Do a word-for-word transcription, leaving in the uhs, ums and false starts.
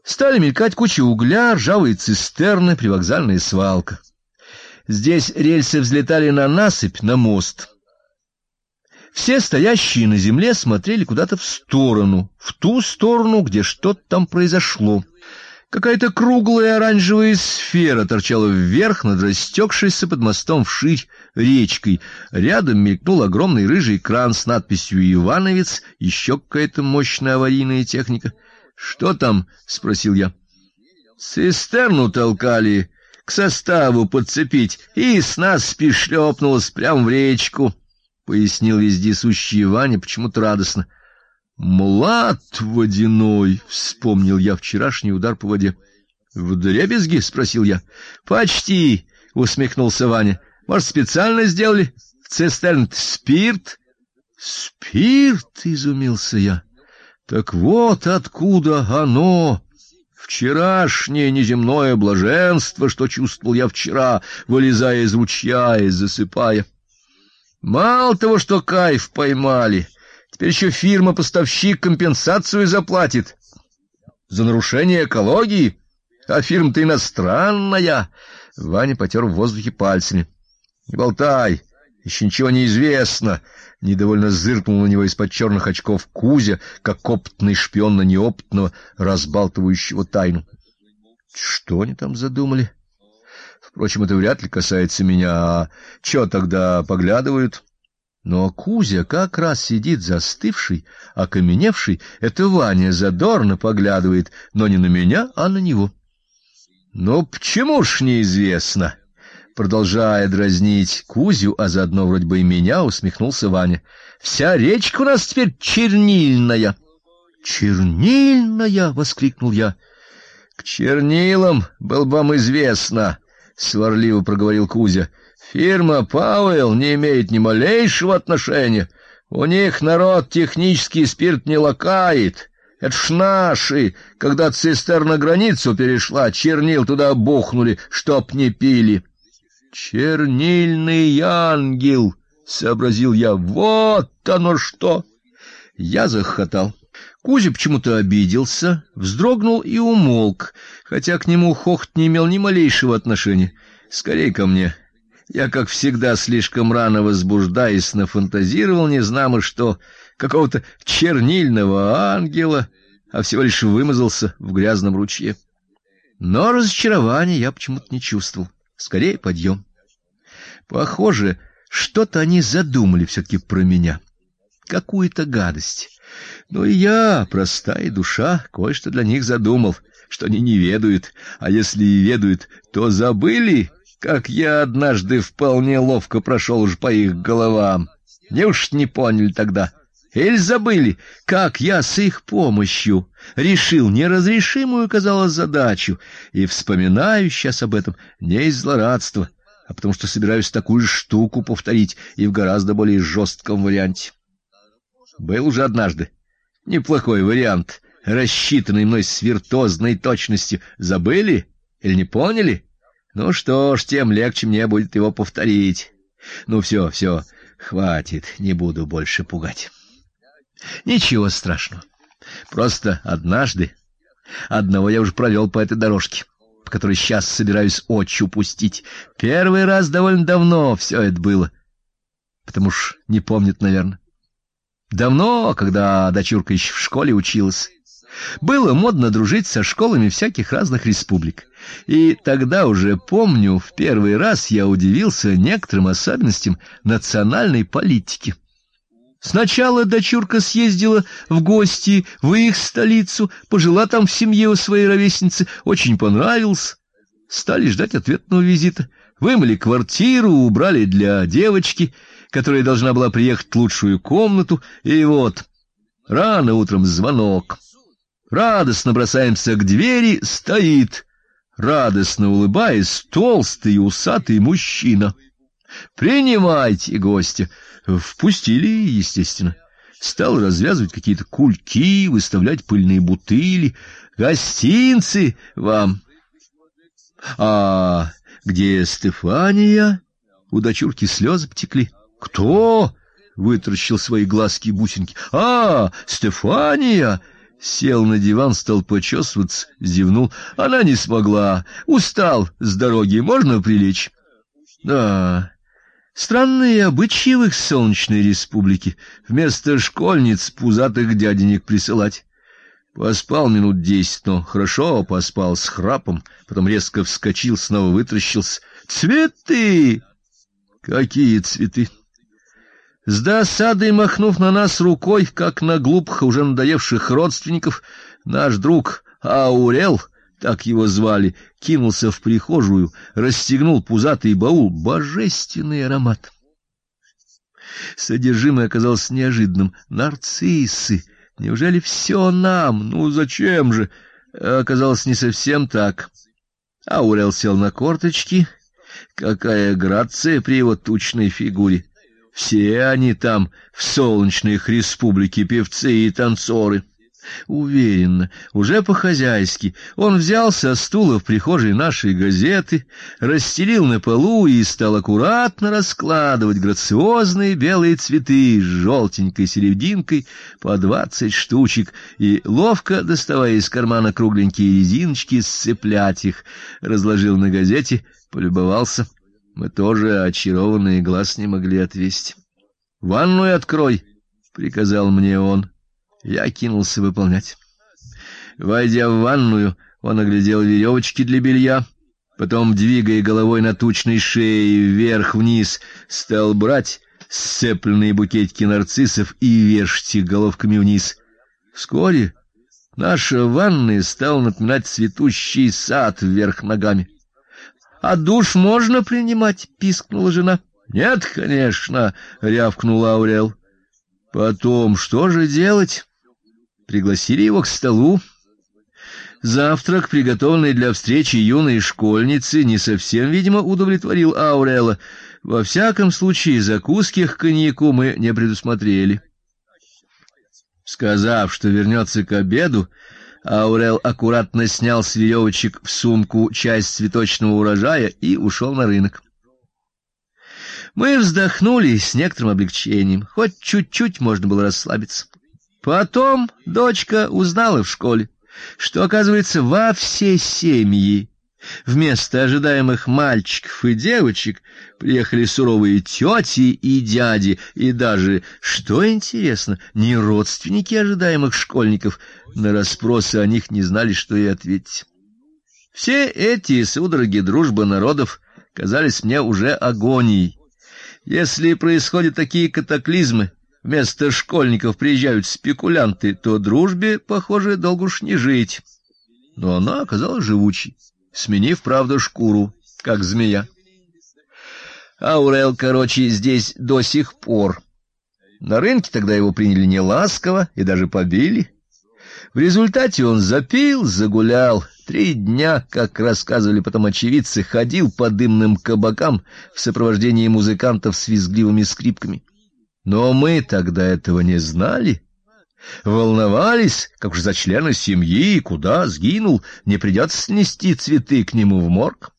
Стали мелькать кучи угля, ржавые цистерны, привокзальная свалка. Здесь рельсы взлетали на насыпь, на мост. Все стоящие на земле смотрели куда-то в сторону, в ту сторону, где что-то там произошло. Какая-то круглая оранжевая сфера торчала вверх над растекшейся под мостом вширь речкой. Рядом мелькнул огромный рыжий кран с надписью «Ивановец», еще какая-то мощная аварийная техника. «Что там?» — спросил я. «Цистерну толкали, к составу подцепить, и с нас шлепнулась прямо в речку», — пояснил вездесущий Ваня почему-то радостно. «Млад водяной», — вспомнил я вчерашний удар по воде. «Вдребезги?» — спросил я. «Почти», — усмехнулся Ваня. «Может, специально сделали? В цистерне спирт?» «Спирт?» — изумился я. «Так вот откуда оно, вчерашнее неземное блаженство, что чувствовал я вчера, вылезая из ручья и засыпая. Мало того, что кайф поймали, теперь еще фирма-поставщик компенсацию заплатит за нарушение экологии, а фирма-то иностранная». Ваня потер в воздухе пальцами. «Не болтай, еще ничего не известно», — недовольно зыркнул на него из-под черных очков Кузя, как опытный шпион на неопытного, разбалтывающего тайну. Что они там задумали? Впрочем, это вряд ли касается меня, а чё тогда поглядывают? Но Кузя как раз сидит застывший, окаменевший, это Ваня задорно поглядывает, но не на меня, а на него. «Ну, почему ж неизвестно?» Продолжая дразнить Кузю, а заодно вроде бы и меня, усмехнулся Ваня. «Вся речка у нас теперь чернильная». «Чернильная!» — воскликнул я. «К чернилам было бы вам известно», — сварливо проговорил Кузя. «Фирма Пауэлл не имеет ни малейшего отношения. У них народ технический спирт не лакает. Это ж наши, когда цистерна границу перешла, чернил туда бухнули, чтоб не пили». «Чернильный ангел», — сообразил я, — «вот оно что!» Я захохотал. Кузя почему-то обиделся, вздрогнул и умолк, хотя к нему хохот не имел ни малейшего отношения. Скорей ко мне. Я, как всегда, слишком рано возбуждаясь, нафантазировал незнамо что, какого-то чернильного ангела, а всего лишь вымазался в грязном ручье. Но разочарования я почему-то не чувствовал. Скорее подъем. Похоже, что-то они задумали все-таки про меня. Какую-то гадость. Но и я, простая душа, кое-что для них задумал, что они не ведают. А если и ведают, то забыли, как я однажды вполне ловко прошел уж по их головам. Неужто не поняли тогда? Или забыли, как я с их помощью решил неразрешимую, казалось, задачу, и вспоминаю сейчас об этом не из злорадства, а потому что собираюсь такую же штуку повторить и в гораздо более жестком варианте. Был уже однажды неплохой вариант, рассчитанный мной с виртуозной точностью. Забыли или не поняли? Ну что ж, тем легче мне будет его повторить. Ну все, все, хватит, не буду больше пугать. Ничего страшного. Просто однажды одного я уже провел по этой дорожке, по которой сейчас собираюсь очью пустить. Первый раз довольно давно все это было, потому ж не помнит, наверное. Давно, когда дочурка еще в школе училась, было модно дружить со школами всяких разных республик. И тогда уже, помню, в первый раз я удивился некоторым особенностям национальной политики. Сначала дочурка съездила в гости в их столицу, пожила там в семье у своей ровесницы, очень понравилось. Стали ждать ответного визита. Вымыли квартиру, убрали для девочки, которая должна была приехать в лучшую комнату, и вот рано утром звонок. Радостно бросаемся к двери, стоит, радостно улыбаясь, толстый и усатый мужчина. «Принимайте гостя». Впустили, естественно. Стал развязывать какие-то кульки, выставлять пыльные бутыли. «Гостинцы вам!» «А где Стефания?» У дочурки слезы потекли. «Кто?» — вытаращил свои глазки-бусинки. «А, Стефания! Сел на диван, стал почесываться, зевнул. Она не смогла. Устал с дороги, можно прилечь? Да, странные обычаи в их солнечной республике. Вместо школьниц пузатых дяденек присылать. Поспал минут десять, но хорошо поспал с храпом, потом резко вскочил, снова вытрящился. Цветы! Какие цветы? С досадой махнув на нас рукой, как на глупых, уже надоевших родственников, наш друг Аурел, так его звали, кинулся в прихожую, расстегнул пузатый баул. Божественный аромат! Содержимое оказалось неожиданным. Нарциссы! Неужели все нам? Ну, зачем же? Оказалось, не совсем так. Аурел сел на корточки. Какая грация при его тучной фигуре! Все они там, в солнечной их республике, певцы и танцоры. Уверенно, уже по-хозяйски, он взял со стула в прихожей нашей газеты, расстелил на полу и стал аккуратно раскладывать грациозные белые цветы с желтенькой серединкой по двадцать штучек и, ловко доставая из кармана кругленькие резиночки, сцеплять их. Разложил на газете, полюбовался. Мы тоже, очарованные, глаз не могли отвести. «Ванную открой», — приказал мне он. Я кинулся выполнять. Войдя в ванную, он оглядел веревочки для белья, потом, двигая головой на тучной шее вверх-вниз, стал брать сцепленные букетики нарциссов и вешать их головками вниз. Вскоре наша ванная стала напоминать цветущий сад вверх ногами. «А душ можно принимать?» — пискнула жена. «Нет, конечно», — рявкнул Аурел. Потом что же делать? Пригласили его к столу. Завтрак, приготовленный для встречи юной школьницы, не совсем, видимо, удовлетворил Аурела. Во всяком случае, закуски к коньяку мы не предусмотрели. Сказав, что вернется к обеду, Аурел аккуратно снял с веревочек в сумку часть цветочного урожая и ушел на рынок. Мы вздохнули с некоторым облегчением, хоть чуть-чуть можно было расслабиться. Потом дочка узнала в школе, что, оказывается, во все семьи вместо ожидаемых мальчиков и девочек приехали суровые тети и дяди, и даже, что интересно, не родственники ожидаемых школьников. На расспросы о них не знали, что и ответить. Все эти судороги дружбы народов казались мне уже агонией. Если происходят такие катаклизмы, вместо школьников приезжают спекулянты, то дружбе, похоже, долго уж не жить. Но она оказалась живучей, сменив, правда, шкуру, как змея. Аурел, короче, здесь до сих пор. На рынке тогда его приняли неласково и даже побили. В результате он запил, загулял. Три дня, как рассказывали потом очевидцы, ходил по дымным кабакам в сопровождении музыкантов с визгливыми скрипками. Но мы тогда этого не знали. Волновались, как же за члена семьи, куда сгинул, не придется снести цветы к нему в морг.